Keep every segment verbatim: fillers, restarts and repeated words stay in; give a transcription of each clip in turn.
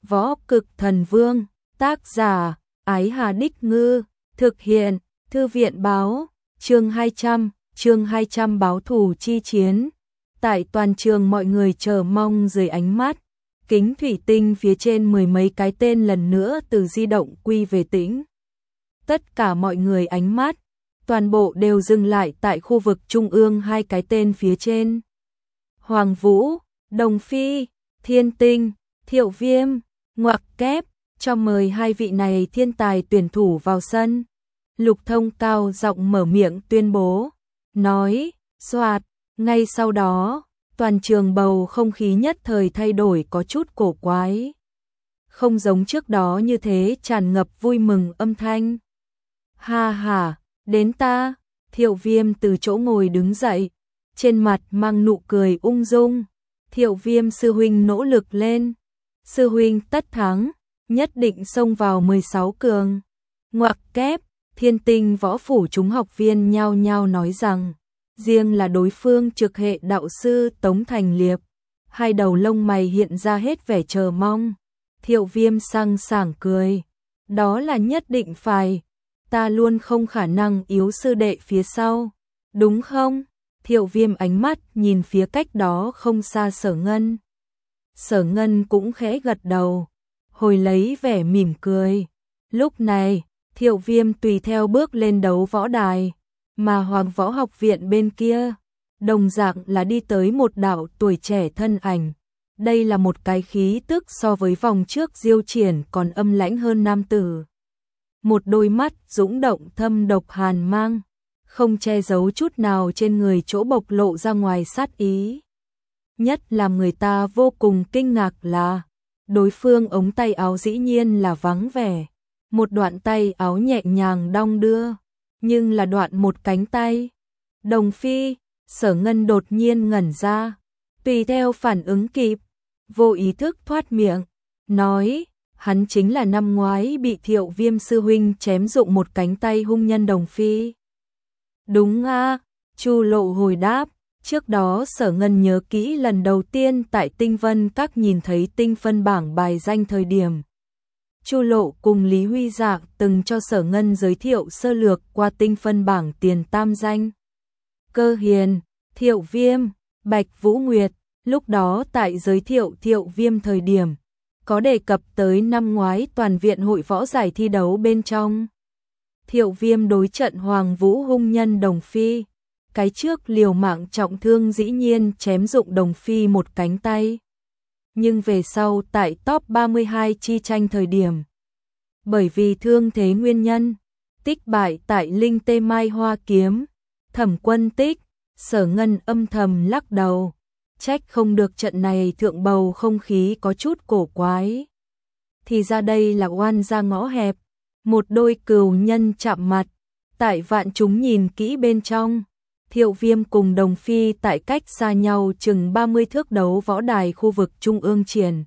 Võ Cực Thần Vương, tác giả, Ái Hà Đích Ngư, thực hiện, Thư viện báo, chương hai trăm, chương hai trăm báo thù chi chiến. Tại toàn trường mọi người chờ mong dưới ánh mắt, kính thủy tinh phía trên mười mấy cái tên lần nữa từ di động quy về tĩnh. Tất cả mọi người ánh mắt, toàn bộ đều dừng lại tại khu vực trung ương hai cái tên phía trên. Hoàng Vũ, Đồng Phi, Thiên Tinh, Thiệu Viêm, ngoặc kép, cho mời hai vị này thiên tài tuyển thủ vào sân. Lục Thông cao giọng mở miệng tuyên bố, nói, soạt, ngay sau đó, toàn trường bầu không khí nhất thời thay đổi có chút cổ quái. Không giống trước đó như thế tràn ngập vui mừng âm thanh. Ha ha, đến ta, Thiệu Viêm từ chỗ ngồi đứng dậy, trên mặt mang nụ cười ung dung. Thiệu Viêm sư huynh nỗ lực lên, sư huynh tất thắng, nhất định xông vào mười sáu cường. Ngoặc kép, Thiên Tinh võ phủ chúng học viên nhao nhao nói rằng, riêng là đối phương trực hệ đạo sư Tống Thành Liệp, hai đầu lông mày hiện ra hết vẻ chờ mong. Thiệu Viêm sang sảng cười, đó là nhất định phải, ta luôn không khả năng yếu sư đệ phía sau, đúng không? Thiệu Viêm ánh mắt nhìn phía cách đó không xa Sở Ngân. Sở Ngân cũng khẽ gật đầu, hồi lấy vẻ mỉm cười. Lúc này, Thiệu Viêm tùy theo bước lên đấu võ đài, mà Hoàng Võ Học Viện bên kia, đồng dạng là đi tới một đạo tuổi trẻ thân ảnh. Đây là một cái khí tức so với vòng trước diêu triển còn âm lãnh hơn nam tử. Một đôi mắt dũng động thâm độc hàn mang, không che giấu chút nào trên người chỗ bộc lộ ra ngoài sát ý. Nhất làm người ta vô cùng kinh ngạc là, đối phương ống tay áo dĩ nhiên là vắng vẻ. Một đoạn tay áo nhẹ nhàng đong đưa, nhưng là đoạn một cánh tay. Đồng Phi, Sở Ngân đột nhiên ngẩn ra, tùy theo phản ứng kịp, vô ý thức thoát miệng, nói, hắn chính là năm ngoái bị Thiệu Viêm sư huynh chém dụng một cánh tay hung nhân Đồng Phi. Đúng a, Chu Lộ hồi đáp, trước đó Sở Ngân nhớ kỹ lần đầu tiên tại Tinh Vân Các nhìn thấy tinh phân bảng bài danh thời điểm. Chu Lộ cùng Lý Huy Dạ từng cho Sở Ngân giới thiệu sơ lược qua tinh phân bảng tiền tam danh. Cơ Hiền, Thiệu Viêm, Bạch Vũ Nguyệt, lúc đó tại giới thiệu Thiệu Viêm thời điểm, có đề cập tới năm ngoái toàn viện hội võ giải thi đấu bên trong. Thiệu Viêm đối trận Hoàng Vũ hung nhân Đồng Phi, cái trước liều mạng trọng thương dĩ nhiên chém dụng Đồng Phi một cánh tay. Nhưng về sau tại top ba mươi hai chi tranh thời điểm, bởi vì thương thế nguyên nhân, tích bại tại Linh Tê Mai Hoa Kiếm, Thẩm Quân Tích, Sở Ngân âm thầm lắc đầu, trách không được trận này thượng bầu không khí có chút cổ quái. Thì ra đây là oan ra ngõ hẹp, một đôi cừu nhân chạm mặt, tại vạn chúng nhìn kỹ bên trong. Thiệu Viêm cùng Đồng Phi tại cách xa nhau chừng ba mươi thước đấu võ đài khu vực trung ương triển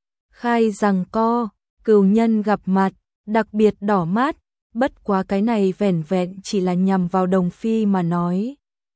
khai giằng co, cừu nhân gặp mặt, đặc biệt đỏ mắt, bất quá cái này vẻn vẹn chỉ là nhằm vào Đồng Phi mà nói.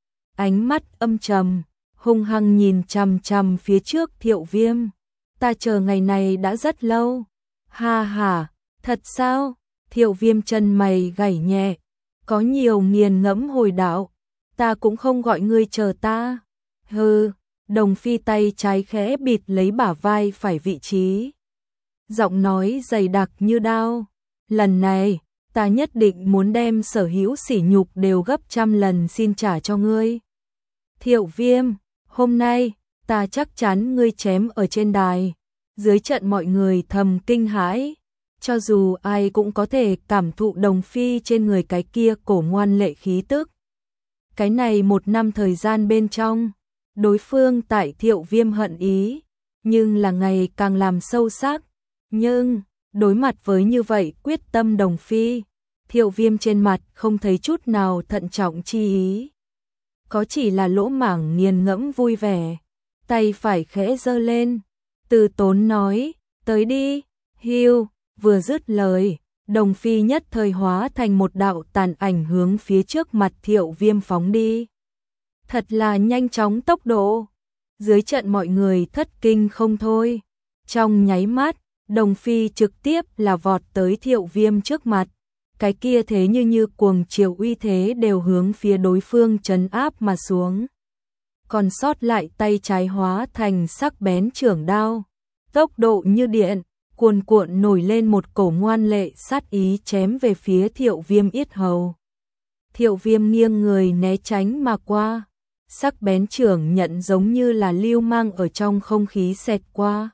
Ánh mắt âm trầm, hung hăng nhìn chằm chằm phía trước Thiệu Viêm, ta chờ ngày này đã rất lâu. Ha ha, thật sao? Thiệu Viêm chân mày gảy nhẹ, có nhiều nghiền ngẫm hồi đạo. Ta cũng không gọi ngươi chờ ta. Hừ, Đồng Phi tay trái khẽ bịt lấy bả vai phải vị trí. Giọng nói dày đặc như đao. Lần này, ta nhất định muốn đem sở hữu sỉ nhục đều gấp trăm lần xin trả cho ngươi. Thiệu Viêm, hôm nay, ta chắc chắn ngươi chém ở trên đài. Dưới trận mọi người thầm kinh hãi. Cho dù ai cũng có thể cảm thụ Đồng Phi trên người cái kia cổ ngoan lệ khí tức. Cái này một năm thời gian bên trong, đối phương tại Thiệu Viêm hận ý, nhưng là ngày càng làm sâu sắc. Nhưng, đối mặt với như vậy quyết tâm Đồng Phi, Thiệu Viêm trên mặt không thấy chút nào thận trọng chi ý. Có chỉ là lỗ mảng nghiền ngẫm vui vẻ, tay phải khẽ giơ lên, từ tốn nói, tới đi, hiu, vừa dứt lời. Đồng Phi nhất thời hóa thành một đạo tàn ảnh hướng phía trước mặt Thiệu Viêm phóng đi. Thật là nhanh chóng tốc độ. Dưới trận mọi người thất kinh không thôi. Trong nháy mắt, Đồng Phi trực tiếp là vọt tới Thiệu Viêm trước mặt, cái kia thế như như cuồng chiều uy thế đều hướng phía đối phương trấn áp mà xuống. Còn sót lại tay trái hóa thành sắc bén chưởng đao, tốc độ như điện, cuồn cuộn nổi lên một cổ ngoan lệ sát ý chém về phía Thiệu Viêm yết hầu. Thiệu Viêm nghiêng người né tránh mà qua, sắc bén chưởng nhận giống như là lưu mang ở trong không khí xẹt qua.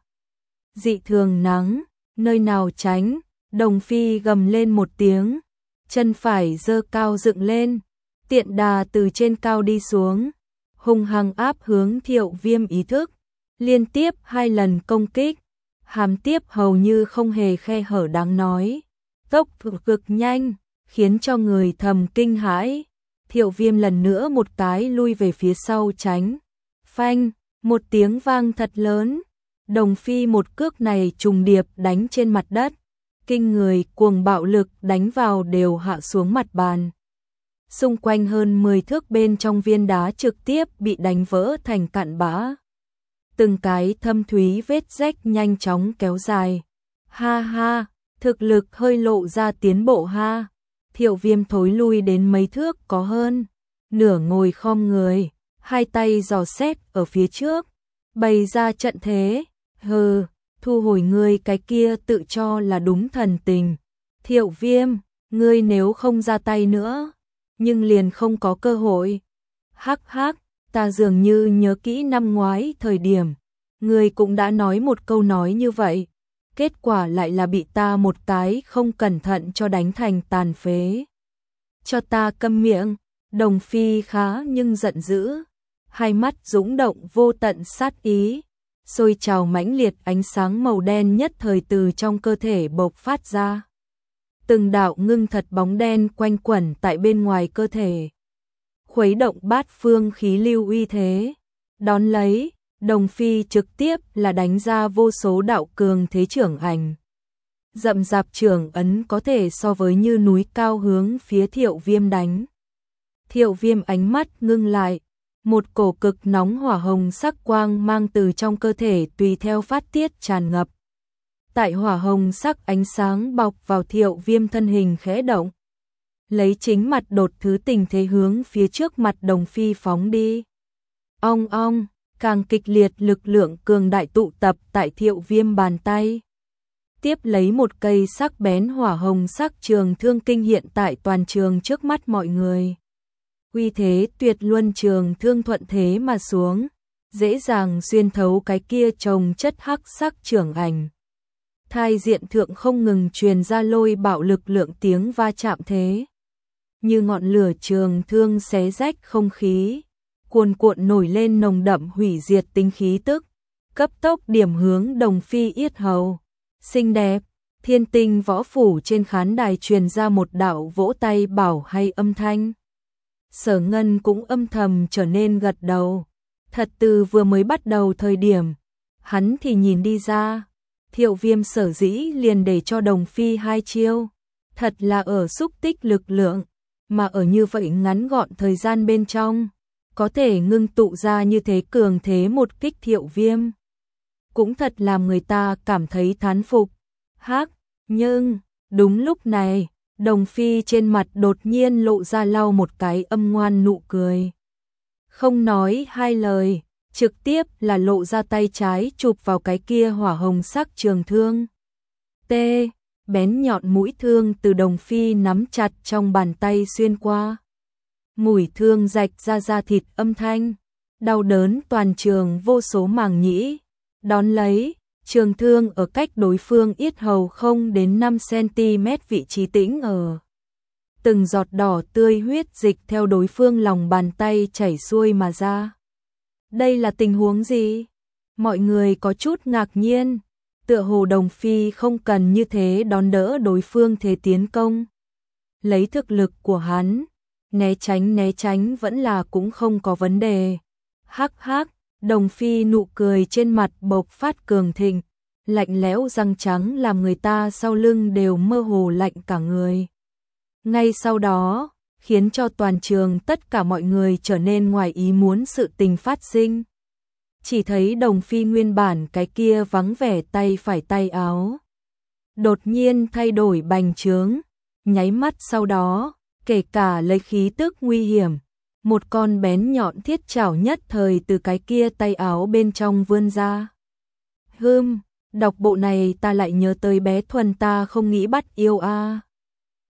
Dị thường nắng, nơi nào tránh, Đồng Phi gầm lên một tiếng, chân phải giơ cao dựng lên, tiện đà từ trên cao đi xuống, hung hăng áp hướng Thiệu Viêm ý thức, liên tiếp hai lần công kích, hàm tiếp hầu như không hề khe hở đáng nói, tốc độ cực nhanh, khiến cho người thầm kinh hãi. Thiệu Viêm lần nữa một cái lui về phía sau tránh, phanh, một tiếng vang thật lớn, Đồng Phi một cước này trùng điệp đánh trên mặt đất, kinh người cuồng bạo lực đánh vào đều hạ xuống mặt bàn. Xung quanh hơn mười thước bên trong viên đá trực tiếp bị đánh vỡ thành cặn bã. Từng cái thâm thúy vết rách nhanh chóng kéo dài. Ha ha, thực lực hơi lộ ra tiến bộ ha. Thiệu Viêm thối lui đến mấy thước có hơn, nửa ngồi khom người, hai tay giò xét ở phía trước, bày ra trận thế. Hừ, thu hồi ngươi cái kia tự cho là đúng thần tình. Thiệu Viêm, ngươi nếu không ra tay nữa, nhưng liền không có cơ hội. Hắc hắc, ta dường như nhớ kỹ năm ngoái thời điểm, ngươi cũng đã nói một câu nói như vậy, kết quả lại là bị ta một cái không cẩn thận cho đánh thành tàn phế. Cho ta câm miệng. Đồng Phi khá nhưng giận dữ, hai mắt dũng động vô tận sát ý, sôi trào mãnh liệt ánh sáng màu đen nhất thời từ trong cơ thể bộc phát ra. Từng đạo ngưng thật bóng đen quanh quẩn tại bên ngoài cơ thể, khuấy động bát phương khí lưu uy thế. Đón lấy, Đồng Phi trực tiếp là đánh ra vô số đạo cường thế trưởng ảnh. Rậm rạp trưởng ấn có thể so với như núi cao hướng phía Thiệu Viêm đánh. Thiệu Viêm ánh mắt ngưng lại, một cổ cực nóng hỏa hồng sắc quang mang từ trong cơ thể tùy theo phát tiết tràn ngập. Tại hỏa hồng sắc ánh sáng bọc vào Thiệu Viêm thân hình khẽ động, lấy chính mặt đột thứ tình thế hướng phía trước mặt Đồng Phi phóng đi. Ong ong, càng kịch liệt lực lượng cường đại tụ tập tại Thiệu Viêm bàn tay. Tiếp lấy một cây sắc bén hỏa hồng sắc trường thương kinh hiện tại toàn trường trước mắt mọi người. Uy thế tuyệt luân trường thương thuận thế mà xuống, dễ dàng xuyên thấu cái kia trồng chất hắc sắc trưởng ảnh. Thai diện thượng không ngừng truyền ra lôi bạo lực lượng tiếng va chạm thế. Như ngọn lửa trường thương xé rách không khí, cuồn cuộn nổi lên nồng đậm hủy diệt tính khí tức, cấp tốc điểm hướng Đồng Phi yết hầu. Xinh đẹp, Thiên Tinh võ phủ trên khán đài truyền ra một đạo vỗ tay bảo hay âm thanh. Sở Ngân cũng âm thầm trở nên gật đầu. Thật từ vừa mới bắt đầu thời điểm, hắn thì nhìn đi ra, Thiệu Viêm sở dĩ liền để cho Đồng Phi hai chiêu, thật là ở xúc tích lực lượng, mà ở như vậy ngắn gọn thời gian bên trong, có thể ngưng tụ ra như thế cường thế một kích Thiệu Viêm. Cũng thật làm người ta cảm thấy thán phục. Hắc, nhưng, đúng lúc này, Đồng Phi trên mặt đột nhiên lộ ra lau một cái âm ngoan nụ cười. Không nói hai lời, trực tiếp là lộ ra tay trái chụp vào cái kia hỏa hồng sắc trường thương. T, bén nhọn mũi thương từ Đồng Phi nắm chặt trong bàn tay xuyên qua. Mũi thương rạch ra da thịt âm thanh, đau đớn toàn trường vô số màng nhĩ. Đón lấy, trường thương ở cách đối phương yết hầu không đến năm xăng-ti-mét vị trí tĩnh ở. Từng giọt đỏ tươi huyết dịch theo đối phương lòng bàn tay chảy xuôi mà ra. Đây là tình huống gì? Mọi người có chút ngạc nhiên, tựa hồ Đồng Phi không cần như thế đón đỡ đối phương thế tiến công. Lấy thực lực của hắn, né tránh né tránh vẫn là cũng không có vấn đề. Hắc hắc. Đồng Phi nụ cười trên mặt bộc phát cường thịnh, lạnh lẽo răng trắng làm người ta sau lưng đều mơ hồ lạnh cả người. Ngay sau đó, khiến cho toàn trường tất cả mọi người trở nên ngoài ý muốn sự tình phát sinh. Chỉ thấy Đồng Phi nguyên bản cái kia vắng vẻ tay phải tay áo, đột nhiên thay đổi bành trướng, nháy mắt sau đó, kể cả lấy khí tức nguy hiểm, một con bén nhọn thiết chảo nhất thời từ cái kia tay áo bên trong vươn ra. Hừm, đọc bộ này ta lại nhớ tới bé Thuần ta không nghĩ bắt yêu a.